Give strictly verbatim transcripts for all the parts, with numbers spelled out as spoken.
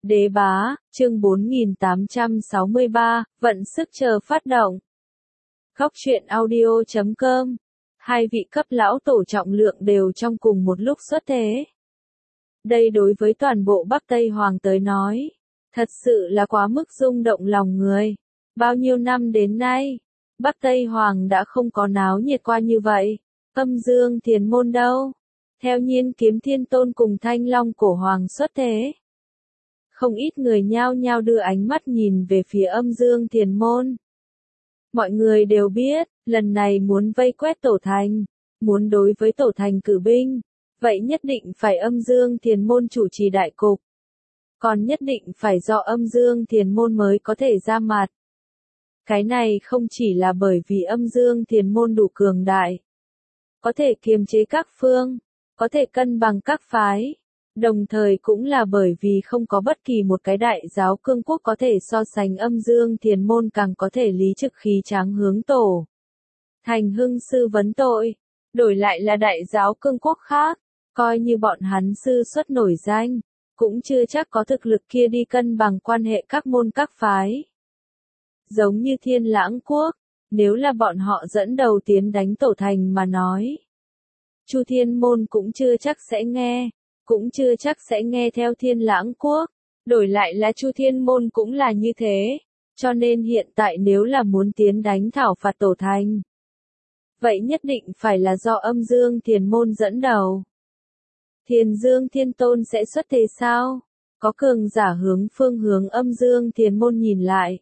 Đế bá, chương bốn nghìn tám trăm sáu mươi ba, vận sức chờ phát động. Góc truyện audio chấm com. Hai vị cấp lão tổ trọng lượng đều trong cùng một lúc xuất thế. Đây đối với toàn bộ Bắc Tây Hoàng tới nói, thật sự là quá mức rung động lòng người. Bao nhiêu năm đến nay, Bắc Tây Hoàng đã không có náo nhiệt qua như vậy. Âm Dương Thiền Môn đâu? Theo Nhiên Kiếm Thiên Tôn cùng Thanh Long Cổ Hoàng xuất thế. Không ít người nhao nhao đưa ánh mắt nhìn về phía Âm Dương Thiền Môn. Mọi người đều biết, lần này muốn vây quét Tổ Thành, muốn đối với Tổ Thành cử binh, vậy nhất định phải Âm Dương Thiền Môn chủ trì đại cục. Còn nhất định phải do Âm Dương Thiền Môn mới có thể ra mặt. Cái này không chỉ là bởi vì Âm Dương Thiền Môn đủ cường đại, có thể kiềm chế các phương, có thể cân bằng các phái. Đồng thời cũng là bởi vì không có bất kỳ một cái đại giáo cương quốc có thể so sánh Âm Dương Thiền Môn, càng có thể lý trực khí tráng hướng Tổ Thành hưng sư vấn tội. Đổi lại là đại giáo cương quốc khác, coi như bọn hắn sư xuất nổi danh, cũng chưa chắc có thực lực kia đi cân bằng quan hệ các môn các phái. Giống như Thiên Lãng Quốc, nếu là bọn họ dẫn đầu tiến đánh Tổ Thành mà nói, Chu Thiên Môn cũng chưa chắc sẽ nghe. Cũng chưa chắc sẽ nghe theo Thiên Lãng Quốc. Đổi lại là Chu Thiên Môn cũng là như thế. Cho nên hiện tại nếu là muốn tiến đánh thảo phạt Tổ Thành, vậy nhất định phải là do Âm Dương Thiền Môn dẫn đầu. Thiền Dương Thiên Tôn sẽ xuất thế sao? Có cường giả hướng phương hướng Âm Dương Thiền Môn nhìn lại,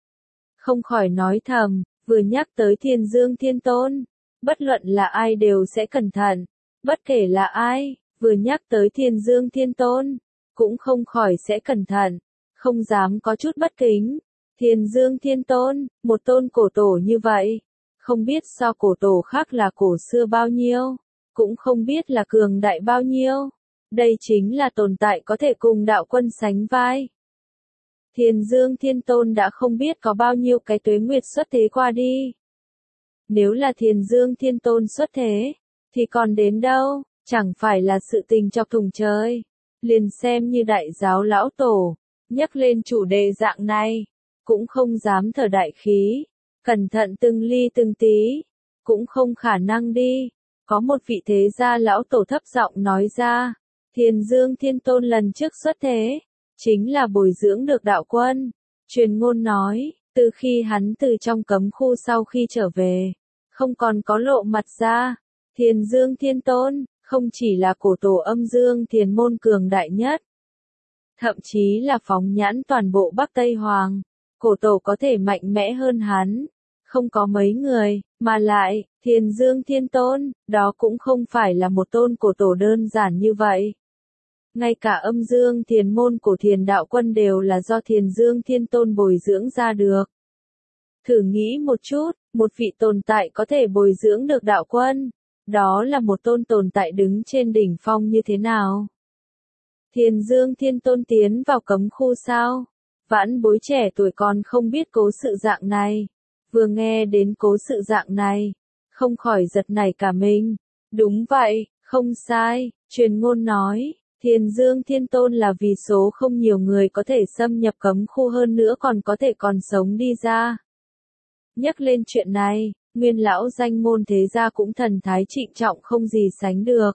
không khỏi nói thầm, vừa nhắc tới Thiền Dương Thiên Tôn, bất luận là ai đều sẽ cẩn thận. Bất kể là ai, vừa nhắc tới Thiền Dương Thiên Tôn, cũng không khỏi sẽ cẩn thận, không dám có chút bất kính. Thiền Dương Thiên Tôn, một tôn cổ tổ như vậy, không biết so cổ tổ khác là cổ xưa bao nhiêu, cũng không biết là cường đại bao nhiêu. Đây chính là tồn tại có thể cùng đạo quân sánh vai. Thiền Dương Thiên Tôn đã không biết có bao nhiêu cái tuế nguyệt xuất thế qua đi. Nếu là Thiền Dương Thiên Tôn xuất thế, thì còn đến đâu? Chẳng phải là sự tình chọc thùng trời. Liền xem như đại giáo lão tổ, nhắc lên chủ đề dạng này, cũng không dám thở đại khí, cẩn thận từng ly từng tí, cũng không khả năng đi. Có một vị thế gia lão tổ thấp giọng nói ra, Thiền Dương Thiên Tôn lần trước xuất thế, chính là bồi dưỡng được đạo quân. Truyền ngôn nói, từ khi hắn từ trong cấm khu sau khi trở về, không còn có lộ mặt ra. Thiền Dương Thiên Tôn không chỉ là cổ tổ Âm Dương Thiền Môn cường đại nhất, thậm chí là phóng nhãn toàn bộ Bắc Tây Hoàng, cổ tổ có thể mạnh mẽ hơn hắn, không có mấy người, mà lại, Thiền Dương Thiên Tôn, đó cũng không phải là một tôn cổ tổ đơn giản như vậy. Ngay cả Âm Dương Thiền Môn của Thiền Đạo Quân đều là do Thiền Dương Thiên Tôn bồi dưỡng ra được. Thử nghĩ một chút, một vị tồn tại có thể bồi dưỡng được đạo quân, đó là một tôn tồn tại đứng trên đỉnh phong như thế nào? Thiền Dương Thiên Tôn tiến vào cấm khu sao? Vãn bối trẻ tuổi còn không biết cố sự dạng này. Vừa nghe đến cố sự dạng này, không khỏi giật nảy cả mình. Đúng vậy, không sai, truyền ngôn nói, Thiền Dương Thiên Tôn là vì số không nhiều người có thể xâm nhập cấm khu, hơn nữa còn có thể còn sống đi ra. Nhắc lên chuyện này, Nguyên lão danh môn thế gia cũng thần thái trịnh trọng không gì sánh được.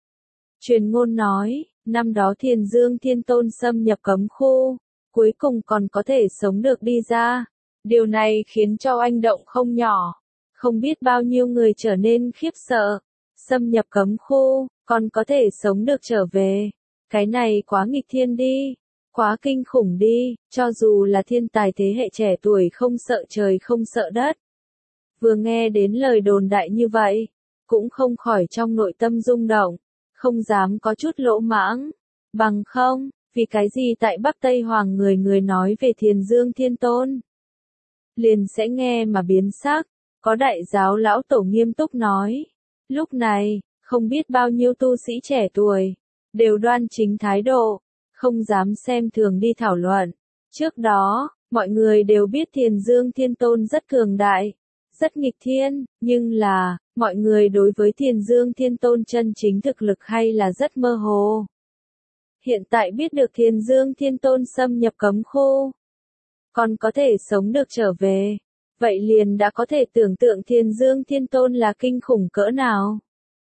Truyền ngôn nói, năm đó Thiền Dương Thiên Tôn xâm nhập cấm khu, cuối cùng còn có thể sống được đi ra. Điều này khiến cho oanh động không nhỏ. Không biết bao nhiêu người trở nên khiếp sợ. Xâm nhập cấm khu, còn có thể sống được trở về. Cái này quá nghịch thiên đi. Quá kinh khủng đi, cho dù là thiên tài thế hệ trẻ tuổi không sợ trời không sợ đất. Vừa nghe đến lời đồn đại như vậy, cũng không khỏi trong nội tâm rung động, không dám có chút lỗ mãng. Bằng không, vì cái gì tại Bắc Tây Hoàng người người nói về Thiền Dương Thiên Tôn, liền sẽ nghe mà biến sắc. Có đại giáo lão tổ nghiêm túc nói, lúc này, không biết bao nhiêu tu sĩ trẻ tuổi, đều đoan chính thái độ, không dám xem thường đi thảo luận. Trước đó, mọi người đều biết Thiền Dương Thiên Tôn rất cường đại, rất nghịch thiên, nhưng là, mọi người đối với Thiền Dương Thiên Tôn chân chính thực lực hay là rất mơ hồ. hiện tại biết được Thiên Dương Thiên Tôn xâm nhập cấm khu, còn có thể sống được trở về, vậy liền đã có thể tưởng tượng Thiên Dương Thiên Tôn là kinh khủng cỡ nào.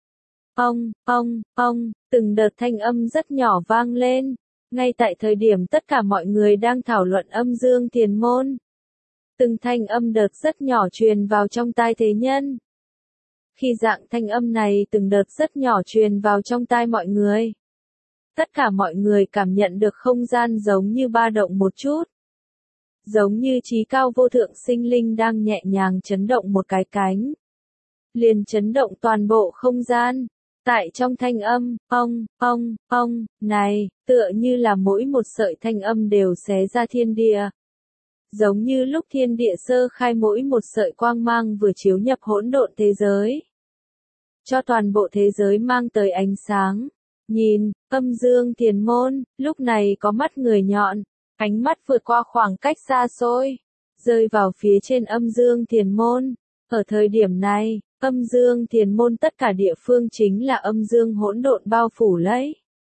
Ong, ong, ong, từng đợt thanh âm rất nhỏ vang lên, ngay tại thời điểm tất cả mọi người đang thảo luận âm dương thiền môn. Từng thanh âm đợt rất nhỏ truyền vào trong tai thế nhân. Khi dạng thanh âm này từng đợt rất nhỏ truyền vào trong tai mọi người, tất cả mọi người cảm nhận được không gian giống như ba động một chút. Giống như trí cao vô thượng sinh linh đang nhẹ nhàng chấn động một cái cánh. Liền chấn động toàn bộ không gian. Tại trong thanh âm, ong, ong, ong, này, tựa như là mỗi một sợi thanh âm đều xé ra thiên địa. Giống như lúc thiên địa sơ khai mỗi một sợi quang mang vừa chiếu nhập hỗn độn thế giới. Cho toàn bộ thế giới mang tới ánh sáng. Nhìn, âm dương thiền môn, lúc này có mắt người nhọn, ánh mắt vượt qua khoảng cách xa xôi, rơi vào phía trên âm dương thiền môn. Ở thời điểm này, âm dương thiền môn tất cả địa phương chính là âm dương hỗn độn bao phủ lấy.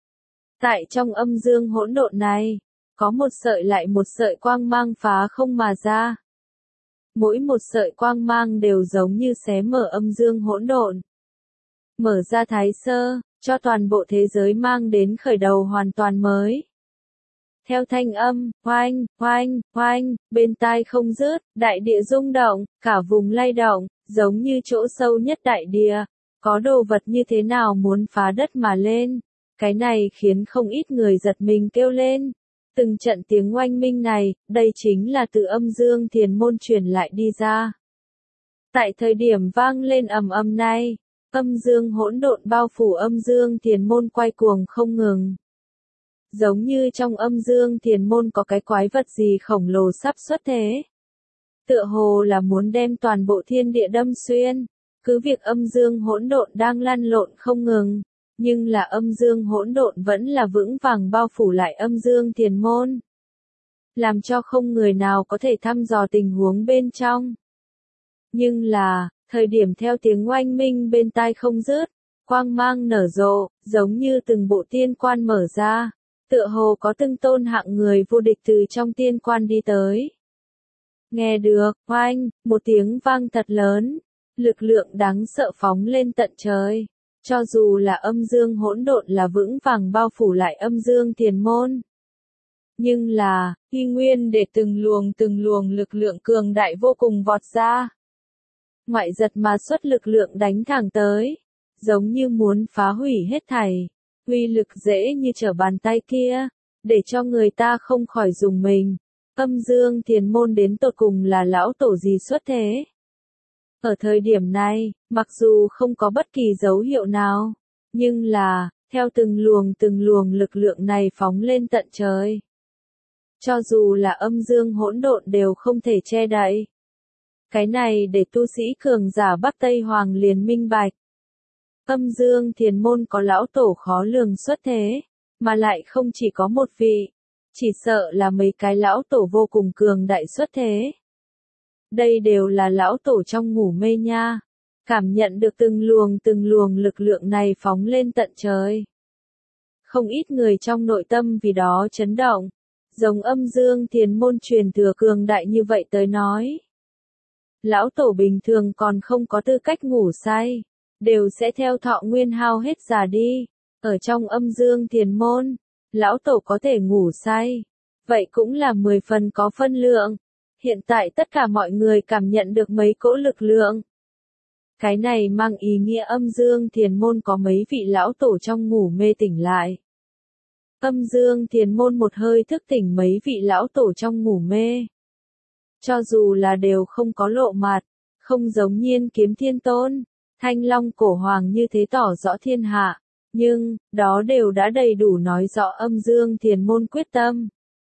Tại trong âm dương hỗn độn này, có một sợi lại một sợi quang mang phá không mà ra. Mỗi một sợi quang mang đều giống như xé mở âm dương hỗn độn. Mở ra thái sơ, cho toàn bộ thế giới mang đến khởi đầu hoàn toàn mới. Theo thanh âm, oanh, oanh, oanh, bên tai không dứt, đại địa rung động, cả vùng lay động, giống như chỗ sâu nhất đại địa, có đồ vật như thế nào muốn phá đất mà lên. Cái này khiến không ít người giật mình kêu lên. Từng trận tiếng oanh minh này, đây chính là từ âm dương thiền môn truyền lại đi ra. Tại thời điểm vang lên ầm ầm này, âm dương hỗn độn bao phủ âm dương thiền môn quay cuồng không ngừng. Giống như trong âm dương thiền môn có cái quái vật gì khổng lồ sắp xuất thế. Tựa hồ là muốn đem toàn bộ thiên địa đâm xuyên. Cứ việc âm dương hỗn độn đang lăn lộn không ngừng, nhưng là âm dương hỗn độn vẫn là vững vàng bao phủ lại âm dương thiền môn. Làm cho không người nào có thể thăm dò tình huống bên trong. Nhưng là, thời điểm theo tiếng oanh minh bên tai không dứt, quang mang nở rộ, giống như từng bộ tiên quan mở ra. Tựa hồ có từng tôn hạng người vô địch từ trong tiên quan đi tới. Nghe được, oanh, một tiếng vang thật lớn, lực lượng đáng sợ phóng lên tận trời. Cho dù là âm dương hỗn độn là vững vàng bao phủ lại âm dương thiền môn. Nhưng là, y nguyên để từng luồng từng luồng lực lượng cường đại vô cùng vọt ra. Ngoại giật mà xuất lực lượng đánh thẳng tới, giống như muốn phá hủy hết thảy. Uy lực dễ như trở bàn tay kia, để cho người ta không khỏi dùng mình. Âm dương thiền môn đến tột cùng là lão tổ gì xuất thế? Ở thời điểm này, mặc dù không có bất kỳ dấu hiệu nào, nhưng là, theo từng luồng từng luồng lực lượng này phóng lên tận trời. Cho dù là âm dương hỗn độn đều không thể che đậy. Cái này để tu sĩ cường giả Bắc Tây Hoàng liền minh bạch. Âm dương thiền môn có lão tổ khó lường xuất thế, mà lại không chỉ có một vị, chỉ sợ là mấy cái lão tổ vô cùng cường đại xuất thế. Đây đều là lão tổ trong ngủ mê nha, cảm nhận được từng luồng từng luồng lực lượng này phóng lên tận trời. Không ít người trong nội tâm vì đó chấn động, giống âm dương thiền môn truyền thừa cường đại như vậy tới nói. Lão tổ bình thường còn không có tư cách ngủ say, đều sẽ theo thọ nguyên hao hết già đi. Ở trong âm dương thiền môn, lão tổ có thể ngủ say, vậy cũng là mười phần có phân lượng. Hiện tại tất cả mọi người cảm nhận được mấy cỗ lực lượng. Cái này mang ý nghĩa âm dương thiền môn có mấy vị lão tổ trong ngủ mê tỉnh lại. Âm dương thiền môn một hơi thức tỉnh mấy vị lão tổ trong ngủ mê. Cho dù là đều không có lộ mặt, không giống Nhiên Kiếm Thiên Tôn, Thanh Long Cổ Hoàng như thế tỏ rõ thiên hạ, nhưng, đó đều đã đầy đủ nói rõ âm dương thiền môn quyết tâm.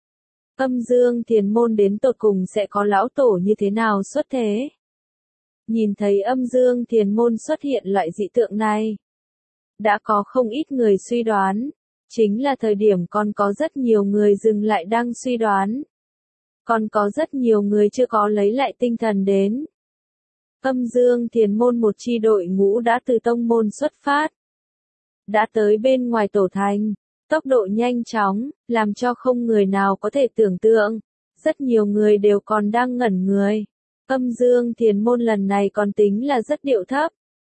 Âm dương thiền môn đến tột cùng sẽ có lão tổ như thế nào xuất thế? Nhìn thấy âm dương thiền môn xuất hiện loại dị tượng này, đã có không ít người suy đoán, chính là thời điểm còn có rất nhiều người dừng lại đang suy đoán. Còn có rất nhiều người chưa có lấy lại tinh thần đến. Âm dương thiền môn một chi đội ngũ đã từ tông môn xuất phát. Đã tới bên ngoài tổ thành, Tốc độ nhanh chóng, làm cho không người nào có thể tưởng tượng. Rất nhiều người đều còn đang ngẩn người. Âm Dương Thiền Môn lần này còn tính là rất điệu thấp.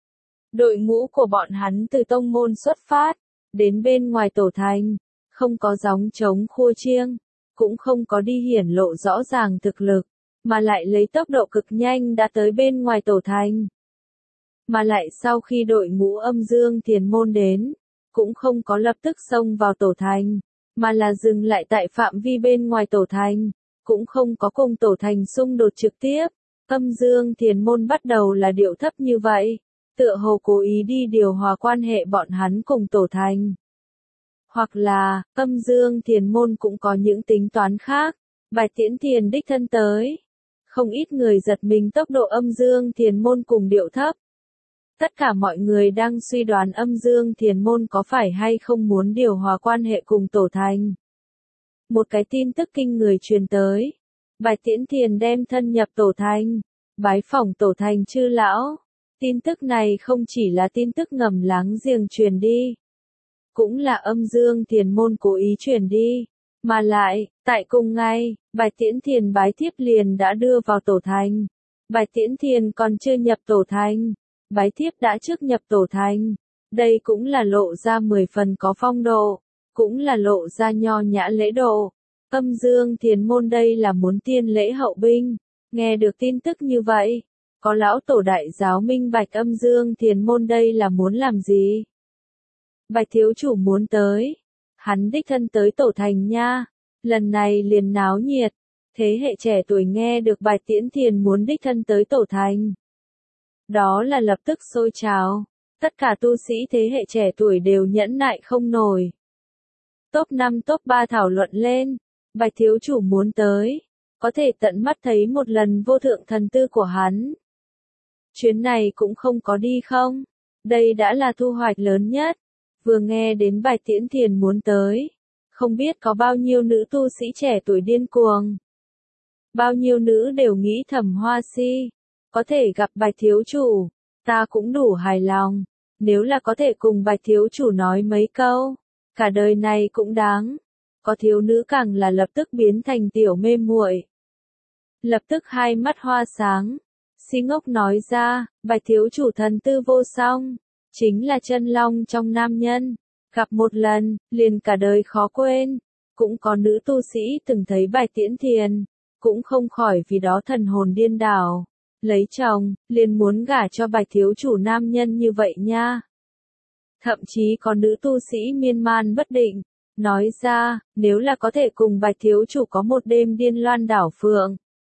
Đội ngũ của bọn hắn từ tông môn xuất phát, đến bên ngoài tổ thành, không có gióng trống khua chiêng, cũng không có đi hiển lộ rõ ràng thực lực, mà lại lấy tốc độ cực nhanh đã tới bên ngoài tổ thành. Mà lại sau khi đội ngũ Âm Dương Thiền Môn đến, cũng không có lập tức xông vào tổ thành, mà là dừng lại tại phạm vi bên ngoài tổ thành, cũng không có cùng tổ thành xung đột trực tiếp. Âm Dương Thiền Môn bắt đầu là điệu thấp như vậy, tựa hồ cố ý đi điều hòa quan hệ bọn hắn cùng tổ thành. Hoặc là, Âm Dương Thiền Môn cũng có những tính toán khác. Bạch Tiễn Thiền đích thân tới. Không ít người giật mình tốc độ Âm Dương Thiền Môn cùng điệu thấp. Tất cả mọi người đang suy đoán Âm Dương Thiền Môn có phải hay không muốn điều hòa quan hệ cùng tổ thành. Một cái tin tức kinh người truyền tới. Bạch Tiễn Thiền đem thân nhập tổ thành, bái phỏng tổ thành chư lão. Tin tức này không chỉ là tin tức ngầm láng giềng truyền đi, cũng là Âm Dương Thiền Môn cố ý truyền đi, mà lại, tại cùng ngày, Bạch Tiễn Thiền bái thiếp liền đã đưa vào tổ thành. Bạch Tiễn Thiền còn chưa nhập tổ thành, bái thiếp đã trước nhập tổ thành. Đây cũng là lộ ra mười phần có phong độ, cũng là lộ ra nho nhã lễ độ. Âm Dương Thiền Môn đây là muốn tiên lễ hậu binh. Nghe được tin tức như vậy, có lão tổ đại giáo minh bạch Âm Dương Thiền Môn đây là muốn làm gì? Bạch thiếu chủ muốn tới, hắn đích thân tới tổ thành nha, lần này liền náo nhiệt. Thế hệ trẻ tuổi nghe được Bạch Tiễn Thiền muốn đích thân tới tổ thành, đó là lập tức sôi trào. Tất cả tu sĩ thế hệ trẻ tuổi đều nhẫn nại không nổi. Top năm top ba thảo luận lên, Bạch thiếu chủ muốn tới, có thể tận mắt thấy một lần vô thượng thần tư của hắn. Chuyến này cũng không có đi không? Đây đã là thu hoạch lớn nhất. Vừa nghe đến Bạch Tiễn Thiền muốn tới, không biết có bao nhiêu nữ tu sĩ trẻ tuổi điên cuồng. Bao nhiêu nữ đều nghĩ thầm Hoa Si, có thể gặp Bạch thiếu chủ, ta cũng đủ hài lòng. Nếu là có thể cùng Bạch thiếu chủ nói mấy câu, cả đời này cũng đáng. Có thiếu nữ càng là lập tức biến thành tiểu mê muội. Lập tức hai mắt hoa sáng. Si ngốc nói ra, Bạch thiếu chủ thần tư vô song, chính là chân long trong nam nhân. Gặp một lần, liền cả đời khó quên. Cũng có nữ tu sĩ từng thấy Bạch Tiễn Thiền, cũng không khỏi vì đó thần hồn điên đảo. Lấy chồng, liền muốn gả cho Bạch thiếu chủ nam nhân như vậy nha. Thậm chí có nữ tu sĩ miên man bất định, nói ra, nếu là có thể cùng Bạch thiếu chủ có một đêm điên loan đảo phượng,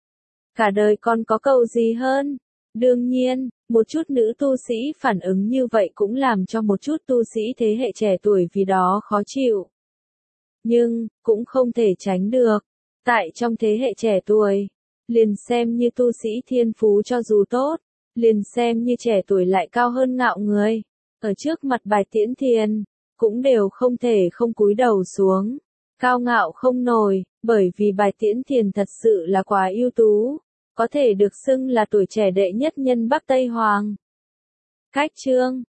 cả đời còn có cầu gì hơn. Đương nhiên, một chút nữ tu sĩ phản ứng như vậy cũng làm cho một chút tu sĩ thế hệ trẻ tuổi vì đó khó chịu. Nhưng, cũng không thể tránh được. Tại trong thế hệ trẻ tuổi, liền xem như tu sĩ thiên phú cho dù tốt, liền xem như trẻ tuổi lại cao hơn ngạo người, ở trước mặt Bạch Tiễn Thiền, cũng đều không thể không cúi đầu xuống, cao ngạo không nổi, bởi vì Bạch Tiễn Thiền thật sự là quá ưu tú, có thể được xưng là tuổi trẻ đệ nhất nhân Bắc Tây Hoàng. Cách chương